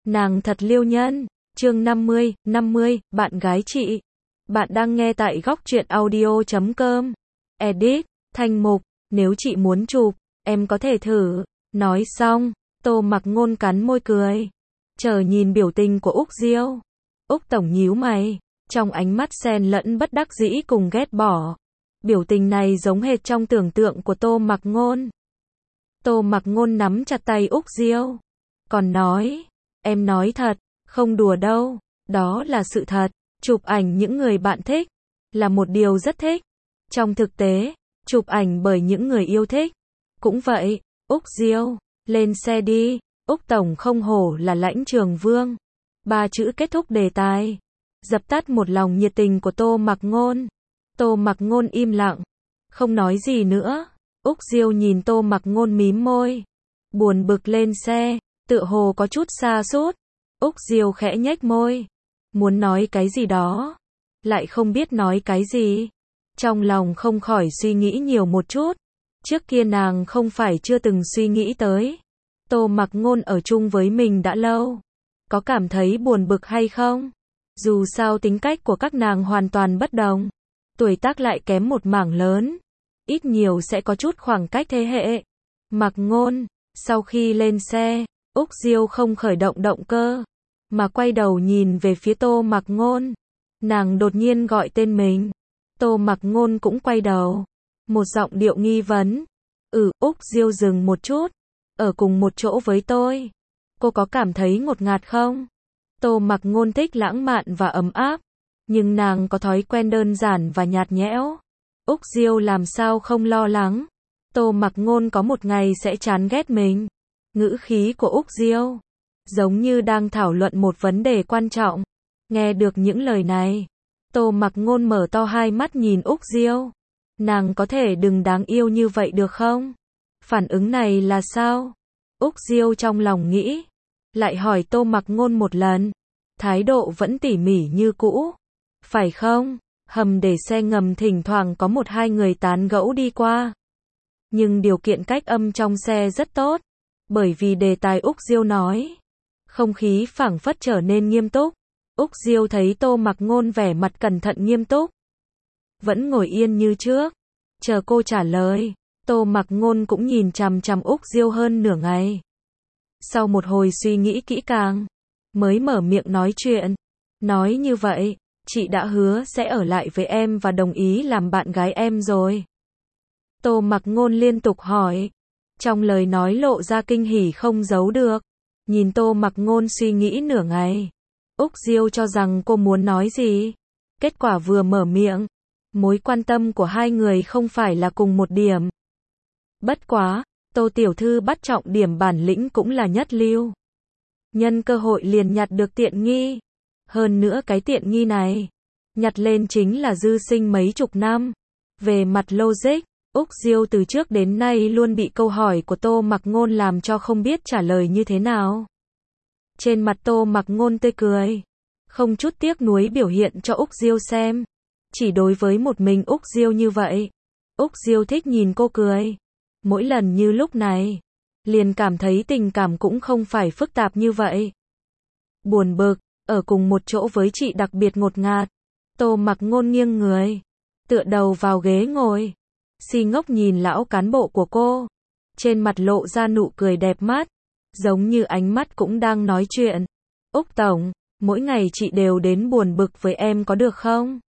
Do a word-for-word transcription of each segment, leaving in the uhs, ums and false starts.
Nàng thật liêu nhân. Chương năm mươi, năm mươi, bạn gái chị. Bạn đang nghe tại góc truyện audio chấm com. Edit, Thanh Mục, nếu chị muốn chụp, em có thể thử. Nói xong, Tô Mặc Ngôn cắn môi cười. Chờ nhìn biểu tình của Úc Diêu. Úc tổng nhíu mày, trong ánh mắt xen lẫn bất đắc dĩ cùng ghét bỏ. Biểu tình này giống hệt trong tưởng tượng của Tô Mặc Ngôn. Tô Mặc Ngôn nắm chặt tay Úc Diêu, còn nói, em nói thật, không đùa đâu, đó là sự thật. Chụp ảnh những người bạn thích là một điều rất thích. Trong thực tế, chụp ảnh bởi những người yêu thích cũng vậy. Úc Diêu, lên xe đi. Úc tổng không hổ là lãnh trường vương. Ba chữ kết thúc đề tài, dập tắt một lòng nhiệt tình của Tô Mặc Ngôn. Tô Mặc Ngôn im lặng, không nói gì nữa. Úc Diêu nhìn Tô Mặc Ngôn mím môi, buồn bực lên xe, tựa hồ có chút sa sút. Úc Diêu khẽ nhếch môi, muốn nói cái gì đó, lại không biết nói cái gì. Trong lòng không khỏi suy nghĩ nhiều một chút. Trước kia nàng không phải chưa từng suy nghĩ tới Tô Mặc Ngôn ở chung với mình đã lâu, có cảm thấy buồn bực hay không? Dù sao tính cách của các nàng hoàn toàn bất đồng, tuổi tác lại kém một mảng lớn, ít nhiều sẽ có chút khoảng cách thế hệ. Mặc Ngôn, sau khi lên xe, Úc Diêu không khởi động động cơ, mà quay đầu nhìn về phía Tô Mặc Ngôn. Nàng đột nhiên gọi tên mình. Tô Mặc Ngôn cũng quay đầu, một giọng điệu nghi vấn. Ừ, Úc Diêu dừng một chút. Ở cùng một chỗ với tôi, cô có cảm thấy ngột ngạt không? Tô Mặc Ngôn thích lãng mạn và ấm áp, nhưng nàng có thói quen đơn giản và nhạt nhẽo. Úc Diêu làm sao không lo lắng Tô Mặc Ngôn có một ngày sẽ chán ghét mình. Ngữ khí của Úc Diêu giống như đang thảo luận một vấn đề quan trọng. Nghe được những lời này, Tô Mặc Ngôn mở to hai mắt nhìn Úc Diêu. Nàng có thể đừng đáng yêu như vậy được không? Phản ứng này là sao? Úc Diêu trong lòng nghĩ, lại hỏi Tô Mặc Ngôn một lần. Thái độ vẫn tỉ mỉ như cũ. Phải không? Hầm để xe ngầm thỉnh thoảng có một hai người tán gẫu đi qua. Nhưng điều kiện cách âm trong xe rất tốt. Bởi vì đề tài Úc Diêu nói, không khí phảng phất trở nên nghiêm túc. Úc Diêu thấy Tô Mặc Ngôn vẻ mặt cẩn thận nghiêm túc, vẫn ngồi yên như trước, chờ cô trả lời. Tô Mặc Ngôn cũng nhìn chằm chằm Úc Diêu hơn nửa ngày. Sau một hồi suy nghĩ kỹ càng, mới mở miệng nói chuyện. Nói như vậy, chị đã hứa sẽ ở lại với em và đồng ý làm bạn gái em rồi. Tô Mặc Ngôn liên tục hỏi, trong lời nói lộ ra kinh hỉ không giấu được. Nhìn Tô Mặc Ngôn suy nghĩ nửa ngày, Úc Diêu cho rằng cô muốn nói gì. Kết quả vừa mở miệng, mối quan tâm của hai người không phải là cùng một điểm. Bất quá, Tô tiểu thư bắt trọng điểm bản lĩnh cũng là nhất lưu. Nhân cơ hội liền nhặt được tiện nghi. Hơn nữa cái tiện nghi này, nhặt lên chính là dư sinh mấy chục năm. Về mặt logic, Úc Diêu từ trước đến nay luôn bị câu hỏi của Tô Mặc Ngôn làm cho không biết trả lời như thế nào. Trên mặt Tô Mặc Ngôn tươi cười, không chút tiếc nuối biểu hiện cho Úc Diêu xem. Chỉ đối với một mình Úc Diêu như vậy. Úc Diêu thích nhìn cô cười. Mỗi lần như lúc này, liền cảm thấy tình cảm cũng không phải phức tạp như vậy. Buồn bực, ở cùng một chỗ với chị đặc biệt ngột ngạt. Tô Mặc Ngôn nghiêng người, tựa đầu vào ghế ngồi, si ngốc nhìn lão cán bộ của cô. Trên mặt lộ ra nụ cười đẹp mắt, giống như ánh mắt cũng đang nói chuyện. Úc tổng, mỗi ngày chị đều đến buồn bực với em có được không?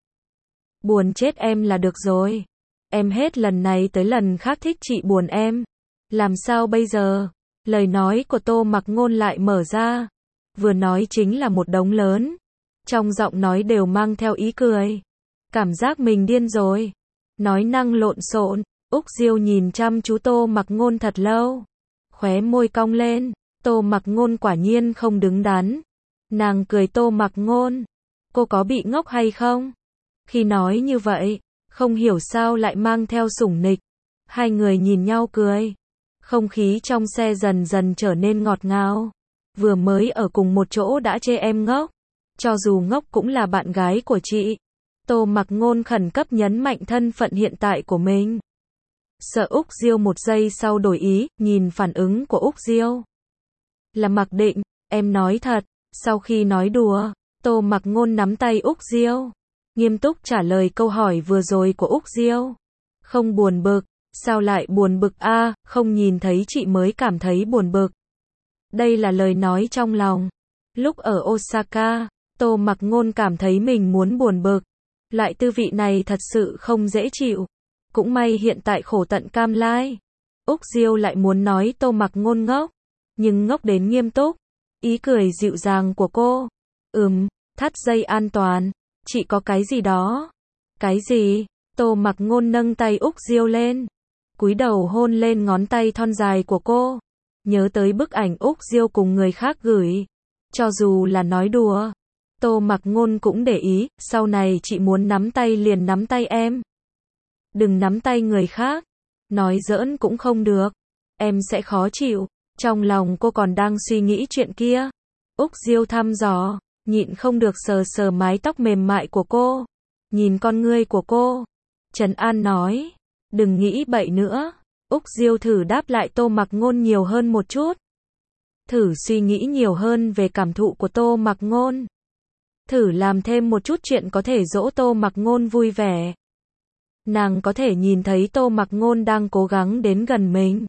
Buồn chết em là được rồi. Em hết lần này tới lần khác thích chị buồn em. Làm sao bây giờ? Lời nói của Tô Mặc Ngôn lại mở ra. Vừa nói chính là một đống lớn. Trong giọng nói đều mang theo ý cười. Cảm giác mình điên rồi. Nói năng lộn xộn. Úc Diêu nhìn chăm chú Tô Mặc Ngôn thật lâu. Khóe môi cong lên. Tô Mặc Ngôn quả nhiên không đứng đắn. Nàng cười Tô Mặc Ngôn, cô có bị ngốc hay không? Khi nói như vậy, không hiểu sao lại mang theo sủng nịch. Hai người nhìn nhau cười. Không khí trong xe dần dần trở nên ngọt ngào. Vừa mới ở cùng một chỗ đã chê em ngốc. Cho dù ngốc cũng là bạn gái của chị. Tô Mặc Ngôn khẩn cấp nhấn mạnh thân phận hiện tại của mình. Sợ Úc Diêu một giây sau đổi ý, nhìn phản ứng của Úc Diêu. Là mặc định, Em nói thật. Sau khi nói đùa, Tô Mặc Ngôn nắm tay Úc Diêu, nghiêm túc trả lời câu hỏi vừa rồi của Úc Diêu. Không buồn bực. Sao lại buồn bực a? À, không nhìn thấy chị mới cảm thấy buồn bực. Đây là lời nói trong lòng. Lúc ở Osaka, Tô Mặc Ngôn cảm thấy mình muốn buồn bực. Loại tư vị này thật sự không dễ chịu. Cũng may hiện tại khổ tận cam lai. Úc Diêu lại muốn nói Tô Mặc Ngôn ngốc, nhưng ngốc đến nghiêm túc. Ý cười dịu dàng của cô. Ừm, thắt dây an toàn. Chị có cái gì đó. Cái gì? Tô Mặc Ngôn nâng tay Úc Diêu lên, cúi đầu hôn lên ngón tay thon dài của cô. Nhớ tới bức ảnh Úc Diêu cùng người khác gửi. Cho dù là nói đùa, Tô Mặc Ngôn cũng để ý, sau này chị muốn nắm tay liền nắm tay em. Đừng nắm tay người khác. Nói giỡn cũng không được. Em sẽ khó chịu. Trong lòng cô còn đang suy nghĩ chuyện kia. Úc Diêu thăm dò, nhịn không được sờ sờ mái tóc mềm mại của cô. Nhìn con ngươi của cô. Trần An nói, đừng nghĩ bậy nữa. Úc Diêu thử đáp lại Tô Mặc Ngôn nhiều hơn một chút. Thử suy nghĩ nhiều hơn về cảm thụ của Tô Mặc Ngôn. Thử làm thêm một chút chuyện có thể dỗ Tô Mặc Ngôn vui vẻ. Nàng có thể nhìn thấy Tô Mặc Ngôn đang cố gắng đến gần mình.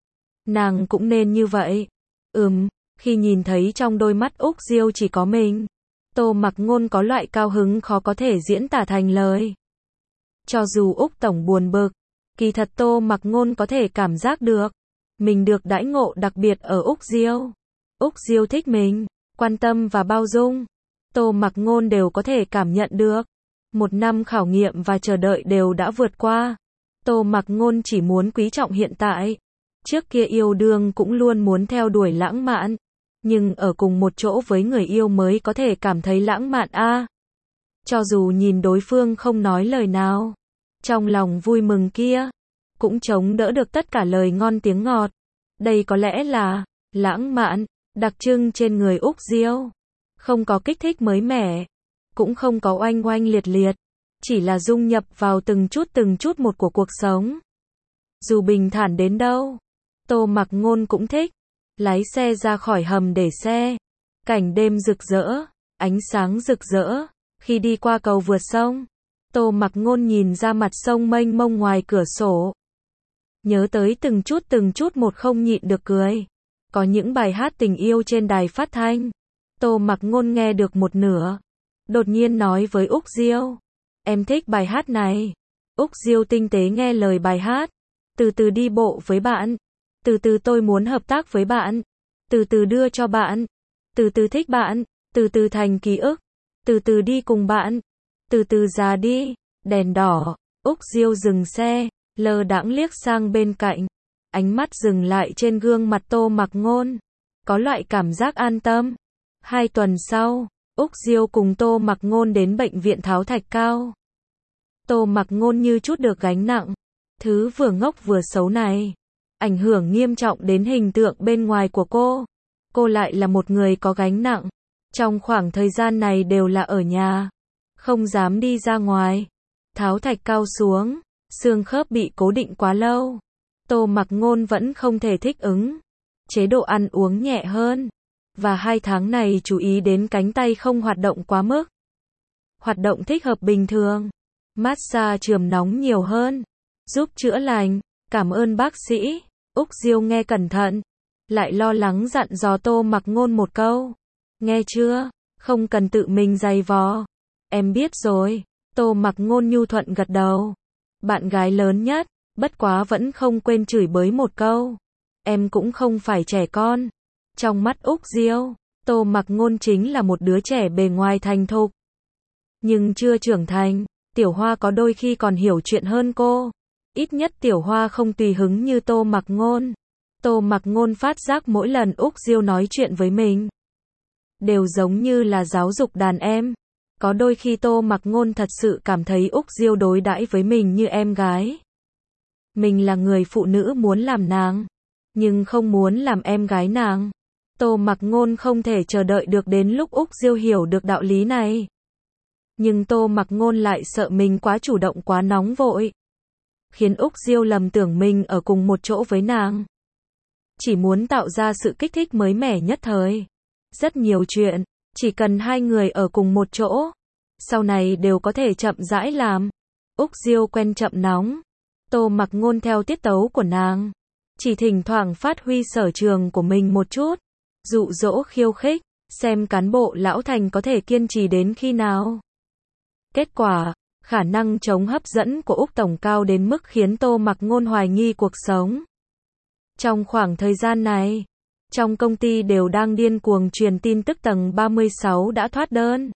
Nàng cũng nên như vậy. Ừm, khi nhìn thấy trong đôi mắt Úc Diêu chỉ có mình, Tô Mặc Ngôn có loại cao hứng khó có thể diễn tả thành lời. Cho dù Úc tổng buồn bực, kỳ thật Tô Mặc Ngôn có thể cảm giác được mình được đãi ngộ đặc biệt ở Úc Diêu. Úc Diêu thích mình, quan tâm và bao dung. Tô Mặc Ngôn đều có thể cảm nhận được. Một năm khảo nghiệm và chờ đợi đều đã vượt qua. Tô Mặc Ngôn chỉ muốn quý trọng hiện tại. Trước kia yêu đương cũng luôn muốn theo đuổi lãng mạn. Nhưng ở cùng một chỗ với người yêu mới có thể cảm thấy lãng mạn a. À, cho dù nhìn đối phương không nói lời nào, trong lòng vui mừng kia cũng chống đỡ được tất cả lời ngon tiếng ngọt. Đây có lẽ là lãng mạn đặc trưng trên người Úc Diêu. Không có kích thích mới mẻ, cũng không có oanh oanh liệt liệt, chỉ là dung nhập vào từng chút từng chút một của cuộc sống. Dù bình thản đến đâu, Tô Mặc Ngôn cũng thích. Lái xe ra khỏi hầm để xe, cảnh đêm rực rỡ, ánh sáng rực rỡ. Khi đi qua cầu vượt sông, Tô Mặc Ngôn nhìn ra mặt sông mênh mông ngoài cửa sổ. Nhớ tới từng chút từng chút một không nhịn được cười. Có những bài hát tình yêu trên đài phát thanh. Tô Mặc Ngôn nghe được một nửa, đột nhiên nói với Úc Diêu, em thích bài hát này. Úc Diêu tinh tế nghe lời bài hát. Từ từ đi bộ với bạn. Từ từ tôi muốn hợp tác với bạn. Từ từ đưa cho bạn. Từ từ thích bạn. Từ từ thành ký ức. Từ từ đi cùng bạn. Từ từ già đi. Đèn đỏ. Úc Diêu dừng xe, lơ đãng liếc sang bên cạnh. Ánh mắt dừng lại trên gương mặt Tô Mặc Ngôn. Có loại cảm giác an tâm. Hai tuần sau, Úc Diêu cùng Tô Mặc Ngôn đến bệnh viện Tháo Thạch Cao. Tô Mặc Ngôn như chút được gánh nặng. Thứ vừa ngốc vừa xấu này ảnh hưởng nghiêm trọng đến hình tượng bên ngoài của cô. Cô lại là một người có gánh nặng. Trong khoảng thời gian này đều là ở nhà, không dám đi ra ngoài. Tháo Thạch Cao xuống, xương khớp bị cố định quá lâu. Tô Mặc Ngôn vẫn không thể thích ứng. Chế độ ăn uống nhẹ hơn. Và hai tháng này chú ý đến cánh tay không hoạt động quá mức. Hoạt động thích hợp bình thường. Massage chườm nóng nhiều hơn. Giúp chữa lành. Cảm ơn bác sĩ. Úc Diêu nghe cẩn thận. Lại lo lắng dặn dò Tô Mặc Ngôn một câu. Nghe chưa? Không cần tự mình giày vò. Em biết rồi. Tô Mặc Ngôn nhu thuận gật đầu. Bạn gái lớn nhất, bất quá vẫn không quên chửi bới một câu. Em cũng không phải trẻ con. Trong mắt Úc Diêu, Tô Mặc Ngôn chính là một đứa trẻ bề ngoài thành thục, nhưng chưa trưởng thành. Tiểu Hoa có đôi khi còn hiểu chuyện hơn cô. Ít nhất Tiểu Hoa không tùy hứng như Tô Mặc Ngôn. Tô Mặc Ngôn phát giác mỗi lần Úc Diêu nói chuyện với mình, đều giống như là giáo dục đàn em. Có đôi khi Tô Mặc Ngôn thật sự cảm thấy Úc Diêu đối đãi với mình như em gái. Mình là người phụ nữ muốn làm nàng, nhưng không muốn làm em gái nàng. Tô Mặc Ngôn không thể chờ đợi được đến lúc Úc Diêu hiểu được đạo lý này. Nhưng Tô Mặc Ngôn lại sợ mình quá chủ động quá nóng vội, khiến Úc Diêu lầm tưởng mình ở cùng một chỗ với nàng. Chỉ muốn tạo ra sự kích thích mới mẻ nhất thời. Rất nhiều chuyện, chỉ cần hai người ở cùng một chỗ, sau này đều có thể chậm rãi làm. Úc Diêu quen chậm nóng. Tô Mặc Ngôn theo tiết tấu của nàng, chỉ thỉnh thoảng phát huy sở trường của mình một chút, dụ dỗ khiêu khích, xem cán bộ lão thành có thể kiên trì đến khi nào. Kết quả, khả năng chống hấp dẫn của Úc Tổng cao đến mức khiến Tô Mặc Ngôn hoài nghi cuộc sống. Trong khoảng thời gian này, trong công ty đều đang điên cuồng truyền tin tức tầng ba mươi sáu đã thoát đơn.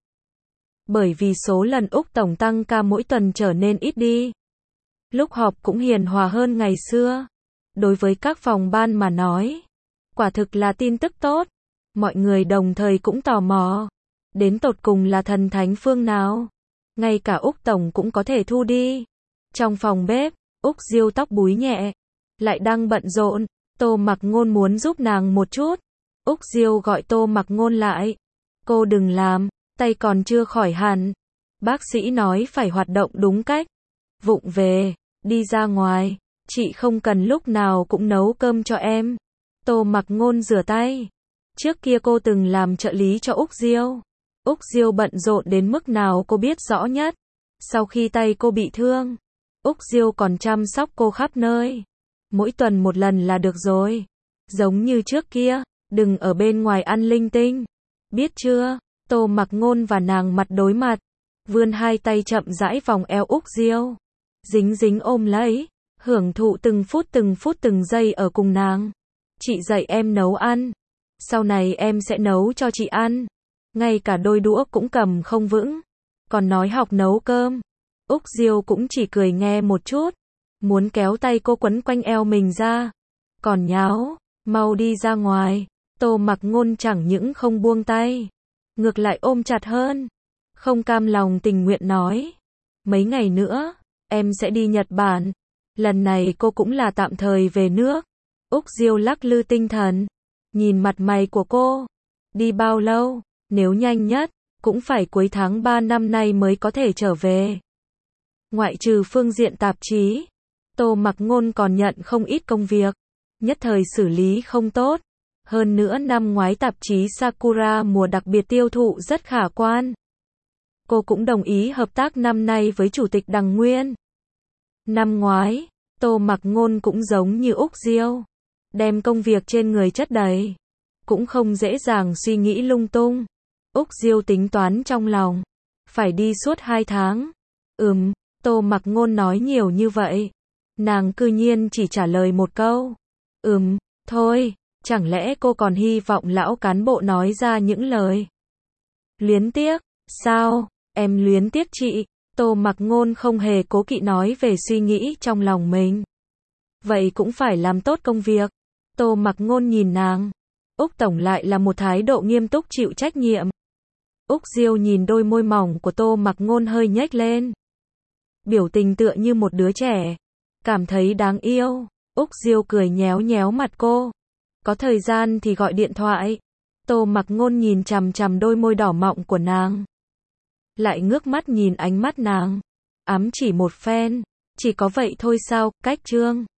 Bởi vì số lần Úc Tổng tăng ca mỗi tuần trở nên ít đi. Lúc họp cũng hiền hòa hơn ngày xưa. Đối với các phòng ban mà nói, quả thực là tin tức tốt. Mọi người đồng thời cũng tò mò. Đến tột cùng là thần thánh phương nào? Ngay cả Úc Tổng cũng có thể thu đi. Trong phòng bếp, Úc Diêu tóc búi nhẹ, lại đang bận rộn. Tô Mặc Ngôn muốn giúp nàng một chút. Úc Diêu gọi Tô Mặc Ngôn lại. Cô đừng làm, tay còn chưa khỏi hẳn. Bác sĩ nói phải hoạt động đúng cách. Vụng về, đi ra ngoài. Chị không cần lúc nào cũng nấu cơm cho em. Tô Mặc Ngôn rửa tay. Trước kia cô từng làm trợ lý cho Úc Diêu. Úc Diêu bận rộn đến mức nào cô biết rõ nhất. Sau khi tay cô bị thương, Úc Diêu còn chăm sóc cô khắp nơi. Mỗi tuần một lần là được rồi. Giống như trước kia, đừng ở bên ngoài ăn linh tinh. Biết chưa? Tô Mặc Ngôn và nàng mặt đối mặt, vươn hai tay chậm rãi vòng eo Úc Diêu, dính dính ôm lấy, hưởng thụ từng phút từng phút từng giây ở cùng nàng. Chị dạy em nấu ăn, sau này em sẽ nấu cho chị ăn. Ngay cả đôi đũa cũng cầm không vững, còn nói học nấu cơm. Úc Diêu cũng chỉ cười nghe một chút, muốn kéo tay cô quấn quanh eo mình ra. Còn nháo, mau đi ra ngoài. Tô Mặc Ngôn chẳng những không buông tay, ngược lại ôm chặt hơn. Không cam lòng tình nguyện nói. Mấy ngày nữa, em sẽ đi Nhật Bản. Lần này cô cũng là tạm thời về nước. Úc Diêu lắc lư tinh thần, nhìn mặt mày của cô. Đi bao lâu? Nếu nhanh nhất, cũng phải cuối tháng ba năm nay mới có thể trở về. Ngoại trừ phương diện tạp chí, Tô Mặc Ngôn còn nhận không ít công việc, nhất thời xử lý không tốt. Hơn nữa năm ngoái tạp chí Sakura mùa đặc biệt tiêu thụ rất khả quan. Cô cũng đồng ý hợp tác năm nay với Chủ tịch Đằng Nguyên. Năm ngoái, Tô Mặc Ngôn cũng giống như Úc Diêu, đem công việc trên người chất đầy, cũng không dễ dàng suy nghĩ lung tung. Úc Diêu tính toán trong lòng, phải đi suốt hai tháng. Ừm, Tô Mặc Ngôn nói nhiều như vậy, nàng cư nhiên chỉ trả lời một câu. Ừm, thôi, chẳng lẽ cô còn hy vọng lão cán bộ nói ra những lời luyến tiếc? Sao, em luyến tiếc chị? Tô Mặc Ngôn không hề cố kỵ nói về suy nghĩ trong lòng mình. Vậy cũng phải làm tốt công việc. Tô Mặc Ngôn nhìn nàng. Úc Tổng lại là một thái độ nghiêm túc chịu trách nhiệm. Úc Diêu nhìn đôi môi mỏng của Tô Mặc Ngôn hơi nhếch lên. Biểu tình tựa như một đứa trẻ, cảm thấy đáng yêu. Úc Diêu cười nhéo nhéo mặt cô. Có thời gian thì gọi điện thoại. Tô Mặc Ngôn nhìn chằm chằm đôi môi đỏ mọng của nàng, lại ngước mắt nhìn ánh mắt nàng, ám chỉ một phen. Chỉ có vậy thôi sao? Cách chương